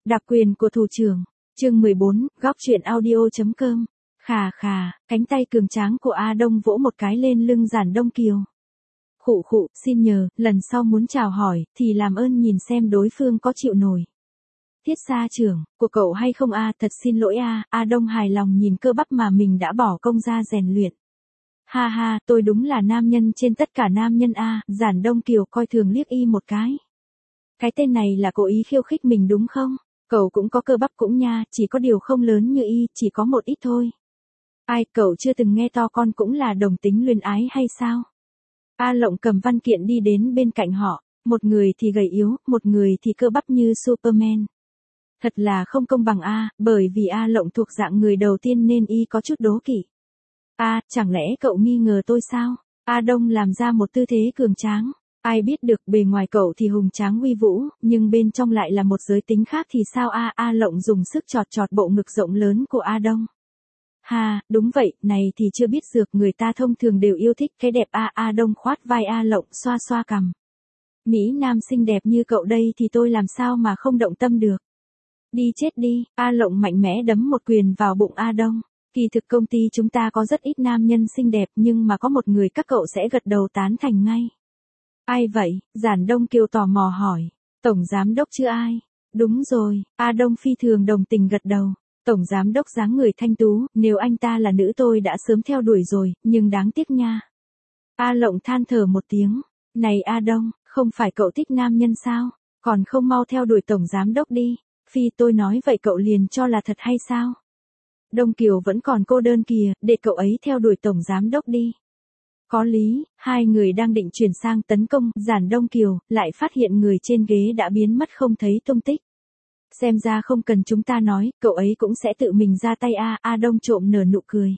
Đặc quyền của thủ trưởng. Chương 14, góc truyện audio.com. Khà khà, cánh tay cường tráng của A Đông vỗ một cái lên lưng Giản Đông Kiều. Khụ khụ, xin nhờ, lần sau muốn chào hỏi, thì làm ơn nhìn xem đối phương có chịu nổi. Tiết gia trưởng, của cậu hay không a? Thật xin lỗi a. A Đông hài lòng nhìn cơ bắp mà mình đã bỏ công ra rèn luyện. Ha ha, tôi đúng là nam nhân trên tất cả nam nhân a. Giản Đông Kiều coi thường liếc y một cái. Cái tên này là cố ý khiêu khích mình đúng không? Cậu cũng có cơ bắp cũng nha, chỉ có điều không lớn như y, chỉ có một ít thôi. Ai, cậu chưa từng nghe to con cũng là đồng tính luyến ái hay sao? A Lộng cầm văn kiện đi đến bên cạnh họ, một người thì gầy yếu, một người thì cơ bắp như Superman. Thật là không công bằng a, bởi vì A Lộng thuộc dạng người đầu tiên nên y có chút đố kỵ. A, chẳng lẽ cậu nghi ngờ tôi sao? A Đông làm ra một tư thế cường tráng. Ai biết được bề ngoài cậu thì hùng tráng uy vũ, nhưng bên trong lại là một giới tính khác thì sao a? A Lộng dùng sức chọt chọt bộ ngực rộng lớn của A Đông. Ha, đúng vậy, này thì chưa biết dược, người ta thông thường đều yêu thích cái đẹp a. A Đông khoát vai A Lộng xoa xoa cằm. Mỹ nam xinh đẹp như cậu đây thì tôi làm sao mà không động tâm được. Đi chết đi, A Lộng mạnh mẽ đấm một quyền vào bụng A Đông. Kỳ thực công ty chúng ta có rất ít nam nhân xinh đẹp nhưng mà có một người các cậu sẽ gật đầu tán thành ngay. Ai vậy? Giản Đông Kiều tò mò hỏi. Tổng giám đốc chứ ai? Đúng rồi, A Đông phi thường đồng tình gật đầu. Tổng giám đốc dáng người thanh tú, nếu anh ta là nữ tôi đã sớm theo đuổi rồi, nhưng đáng tiếc nha. A Lộng than thở một tiếng. Này A Đông, không phải cậu thích nam nhân sao? Còn không mau theo đuổi tổng giám đốc đi. Phi tôi nói vậy cậu liền cho là thật hay sao? Đông Kiều vẫn còn cô đơn kìa, để cậu ấy theo đuổi tổng giám đốc đi. Có lý, hai người đang định chuyển sang tấn công, Giản Đông Kiều, lại phát hiện người trên ghế đã biến mất không thấy tung tích. Xem ra không cần chúng ta nói, cậu ấy cũng sẽ tự mình ra tay a. A Đông trộm nở nụ cười.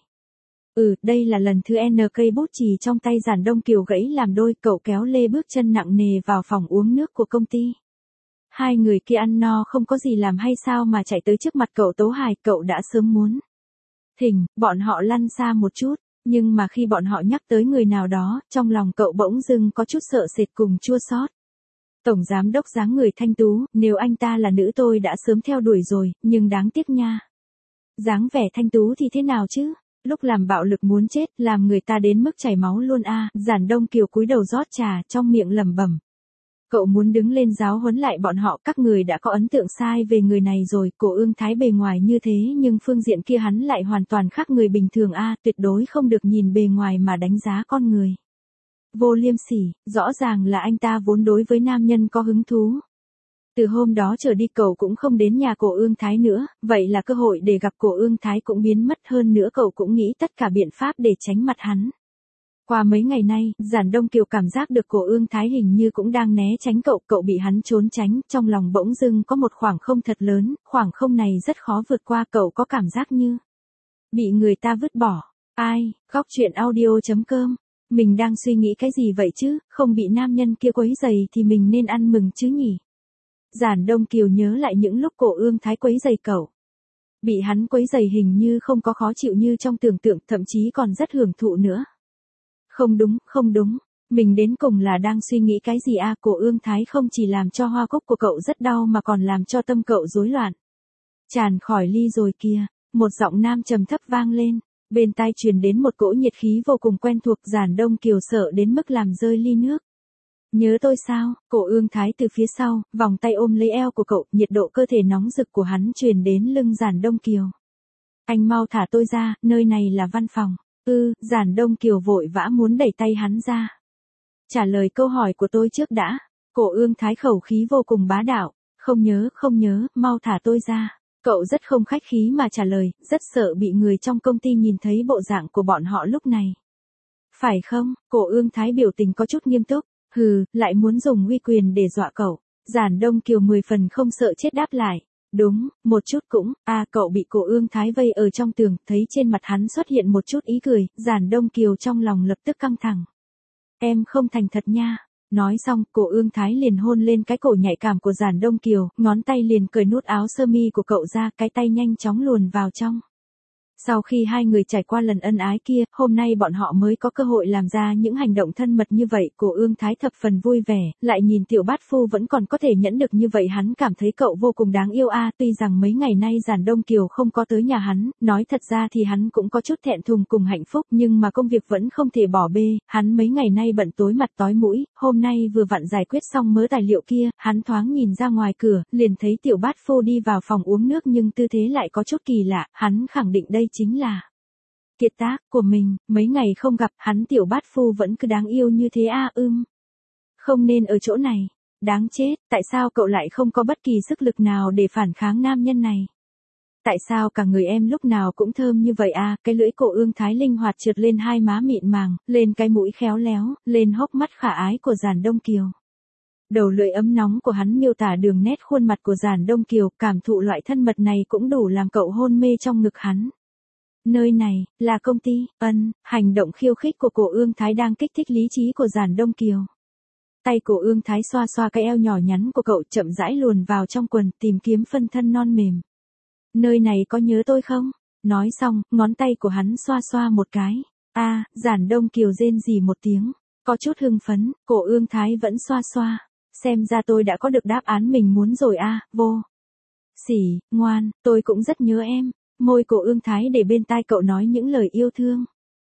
Đây là lần thứ N cây bút chì trong tay Giản Đông Kiều gãy làm đôi, cậu kéo lê bước chân nặng nề vào phòng uống nước của công ty. Hai người kia ăn no không có gì làm hay sao mà chạy tới trước mặt cậu tấu hài, cậu đã sớm muốn thỉnh bọn họ lăn xa một chút. Nhưng mà khi bọn họ nhắc tới người nào đó, trong lòng cậu bỗng dưng có chút sợ sệt cùng chua xót. Tổng giám đốc dáng người thanh tú, nếu anh ta là nữ tôi đã sớm theo đuổi rồi, nhưng đáng tiếc nha. Dáng vẻ thanh tú thì thế nào chứ? Lúc làm bạo lực muốn chết, làm người ta đến mức chảy máu luôn a. Giản Đông Kiều cúi đầu rót trà, trong miệng lẩm bẩm. Cậu muốn đứng lên giáo huấn lại bọn họ, các người đã có ấn tượng sai về người này rồi, Cổ Ương Thái bề ngoài như thế nhưng phương diện kia hắn lại hoàn toàn khác người bình thường a, tuyệt đối không được nhìn bề ngoài mà đánh giá con người. Vô liêm sỉ, rõ ràng là anh ta vốn đối với nam nhân có hứng thú. Từ hôm đó trở đi cậu cũng không đến nhà Cổ Ương Thái nữa, vậy là cơ hội để gặp Cổ Ương Thái cũng biến mất, hơn nữa cậu cũng nghĩ tất cả biện pháp để tránh mặt hắn. Qua mấy ngày nay, Giản Đông Kiều cảm giác được Cổ Ương Thái hình như cũng đang né tránh cậu, cậu bị hắn trốn tránh, trong lòng bỗng dưng có một khoảng không thật lớn, khoảng không này rất khó vượt qua, cậu có cảm giác như bị người ta vứt bỏ. Ai, góc truyện audio.com. Mình đang suy nghĩ cái gì vậy chứ, không bị nam nhân kia quấy rầy thì mình nên ăn mừng chứ nhỉ? Giản Đông Kiều nhớ lại những lúc Cổ Ương Thái quấy rầy cậu. Bị hắn quấy rầy hình như không có khó chịu như trong tưởng tượng, thậm chí còn rất hưởng thụ nữa. Không đúng, mình đến cùng là đang suy nghĩ cái gì a? Cổ Ương Thái không chỉ làm cho hoa cúc của cậu rất đau mà còn làm cho tâm cậu rối loạn. Tràn khỏi ly rồi kìa, một giọng nam trầm thấp vang lên, bên tai truyền đến một cỗ nhiệt khí vô cùng quen thuộc. Giản Đông Kiều sợ đến mức làm rơi ly nước. Nhớ tôi sao? Cổ Ương Thái từ phía sau, vòng tay ôm lấy eo của cậu, nhiệt độ cơ thể nóng rực của hắn truyền đến lưng Giản Đông Kiều. Anh mau thả tôi ra, nơi này là văn phòng. Giản Đông Kiều vội vã muốn đẩy tay hắn ra. Trả lời câu hỏi của tôi trước đã. Cổ Ương Thái khẩu khí vô cùng bá đạo. Không nhớ, mau thả tôi ra. Cậu rất không khách khí mà trả lời, rất sợ bị người trong công ty nhìn thấy bộ dạng của bọn họ lúc này. Phải không? Cổ Ương Thái biểu tình có chút nghiêm túc. Lại muốn dùng uy quyền để dọa cậu. Giản Đông Kiều 10 phần không sợ chết đáp lại. Đúng, một chút cũng, cậu bị Cổ Ương Thái vây ở trong tường, thấy trên mặt hắn xuất hiện một chút ý cười, Giản Đông Kiều trong lòng lập tức căng thẳng. Em không thành thật nha. Nói xong, Cổ Ương Thái liền hôn lên cái cổ nhạy cảm của Giản Đông Kiều, ngón tay liền cởi nút áo sơ mi của cậu ra, cái tay nhanh chóng luồn vào trong. Sau khi hai người trải qua lần ân ái kia, hôm nay bọn họ mới có cơ hội làm ra những hành động thân mật như vậy, Cổ Ương Thái thập phần vui vẻ, lại nhìn Tiểu Bát Phu vẫn còn có thể nhẫn được như vậy, hắn cảm thấy cậu vô cùng đáng yêu a. Tuy rằng mấy ngày nay Giản Đông Kiều không có tới nhà hắn, nói thật ra thì hắn cũng có chút thẹn thùng cùng hạnh phúc, nhưng mà công việc vẫn không thể bỏ bê, hắn mấy ngày nay bận tối mặt tối mũi, hôm nay vừa vặn giải quyết xong mớ tài liệu kia, hắn thoáng nhìn ra ngoài cửa, liền thấy Tiểu Bát Phu đi vào phòng uống nước, nhưng tư thế lại có chút kỳ lạ, hắn khẳng định đây chính là kiệt tác của mình, mấy ngày không gặp, hắn Tiểu Bát Phu vẫn cứ đáng yêu như thế a. Không nên ở chỗ này, đáng chết, tại sao cậu lại không có bất kỳ sức lực nào để phản kháng nam nhân này? Tại sao cả người em lúc nào cũng thơm như vậy a? Cái lưỡi Cổ Ương Thái linh hoạt trượt lên hai má mịn màng, lên cái mũi khéo léo, lên hốc mắt khả ái của Giản Đông Kiều. Đầu lưỡi ấm nóng của hắn miêu tả đường nét khuôn mặt của Giản Đông Kiều, cảm thụ loại thân mật này cũng đủ làm cậu hôn mê trong ngực hắn. Nơi này, là công ty, hành động khiêu khích của Cổ Ương Thái đang kích thích lý trí của Giản Đông Kiều. Tay Cổ Ương Thái xoa xoa cái eo nhỏ nhắn của cậu, chậm rãi luồn vào trong quần, tìm kiếm phân thân non mềm. Nơi này có nhớ tôi không? Nói xong, ngón tay của hắn xoa xoa một cái. Giản Đông Kiều rên rỉ một tiếng, có chút hưng phấn, Cổ Ương Thái vẫn xoa xoa. Xem ra tôi đã có được đáp án mình muốn rồi vô. Sỉ, ngoan, tôi cũng rất nhớ em. Môi Cổ Ương Thái để bên tai cậu nói những lời yêu thương.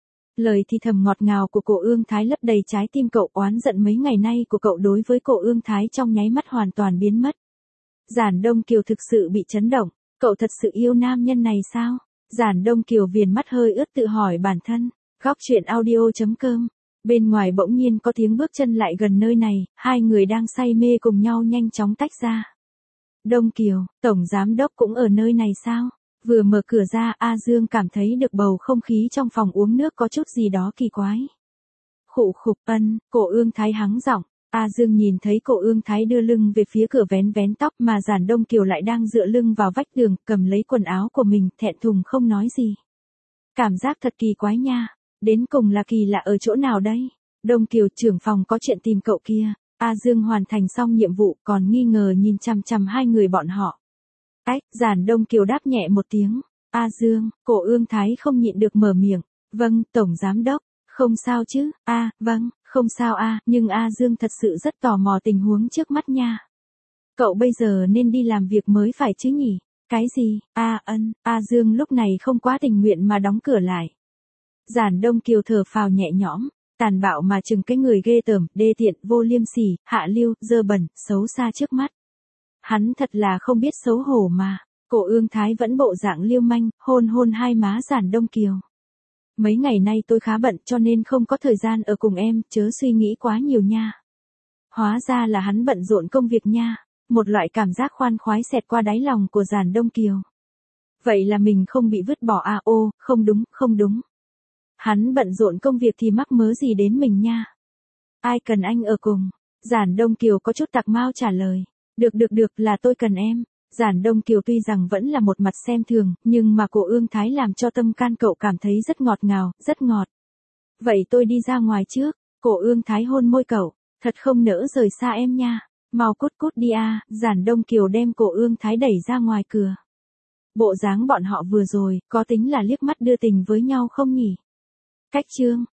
Lời thì thầm ngọt ngào của Cổ Ương Thái lấp đầy trái tim cậu, oán giận mấy ngày nay của cậu đối với Cổ Ương Thái trong nháy mắt hoàn toàn biến mất. Giản Đông Kiều thực sự bị chấn động, cậu thật sự yêu nam nhân này sao? Giản Đông Kiều viền mắt hơi ướt tự hỏi bản thân. Góc truyện audio.com. Bên ngoài bỗng nhiên có tiếng bước chân lại gần nơi này, hai người đang say mê cùng nhau nhanh chóng tách ra. Đông Kiều, tổng giám đốc cũng ở nơi này sao? Vừa mở cửa ra, A Dương cảm thấy được bầu không khí trong phòng uống nước có chút gì đó kỳ quái. Khụ khục, Cổ Ương Thái hắng giọng. A Dương nhìn thấy Cổ Ương Thái đưa lưng về phía cửa vén vén tóc, mà Giản Đông Kiều lại đang dựa lưng vào vách tường, cầm lấy quần áo của mình, thẹn thùng không nói gì. Cảm giác thật kỳ quái nha. Đến cùng là kỳ lạ ở chỗ nào đây? Đông Kiều, trưởng phòng có chuyện tìm cậu kia. A Dương hoàn thành xong nhiệm vụ, còn nghi ngờ nhìn chằm chằm hai người bọn họ. Giản Đông Kiều đáp nhẹ một tiếng. A Dương, Cổ Ương Thái không nhịn được mở miệng. Vâng, tổng giám đốc. Không sao chứ? Vâng, không sao nhưng A Dương thật sự rất tò mò tình huống trước mắt nha. Cậu bây giờ nên đi làm việc mới phải chứ nhỉ? Cái gì? A Dương lúc này không quá tình nguyện mà đóng cửa lại. Giản Đông Kiều thở phào nhẹ nhõm, tàn bạo mà chừng cái người ghê tởm, đê tiện, vô liêm sỉ, hạ lưu, dơ bẩn, xấu xa trước mắt. Hắn thật là không biết xấu hổ mà. Cổ Ương Thái vẫn bộ dạng liêu manh, hôn hai má Giản Đông Kiều. Mấy ngày nay tôi khá bận cho nên không có thời gian ở cùng em, chớ suy nghĩ quá nhiều nha. Hóa ra là hắn bận rộn công việc nha. Một loại cảm giác khoan khoái xẹt qua đáy lòng của Giản Đông Kiều. Vậy là mình không bị vứt bỏ không đúng. Hắn bận rộn công việc thì mắc mớ gì đến mình nha. Ai cần anh ở cùng? Giản Đông Kiều có chút tạc mau trả lời. Được là tôi cần em. Giản Đông Kiều tuy rằng vẫn là một mặt xem thường, nhưng mà Cổ Ương Thái làm cho tâm can cậu cảm thấy rất ngọt ngào, rất ngọt. Vậy tôi đi ra ngoài trước. Cổ Ương Thái hôn môi cậu. Thật không nỡ rời xa em nha. Mau cút đi Giản Đông Kiều đem Cổ Ương Thái đẩy ra ngoài cửa. Bộ dáng bọn họ vừa rồi, có tính là liếc mắt đưa tình với nhau không nhỉ? Cách chương